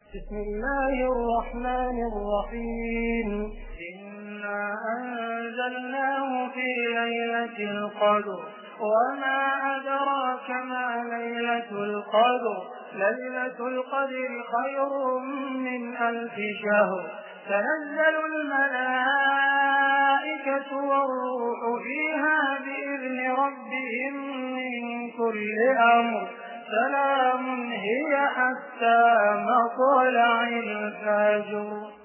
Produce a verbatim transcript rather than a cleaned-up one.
بسم الله الرحمن الرحيم إنا أنزلناه في ليلة القدر وما أدراك ما ليلة القدر ليلة القدر خير من ألف شهر تنزل الملائكة والروح فيها بإذن ربهم من كل أمر سلام هي حتى مطلع الفجر.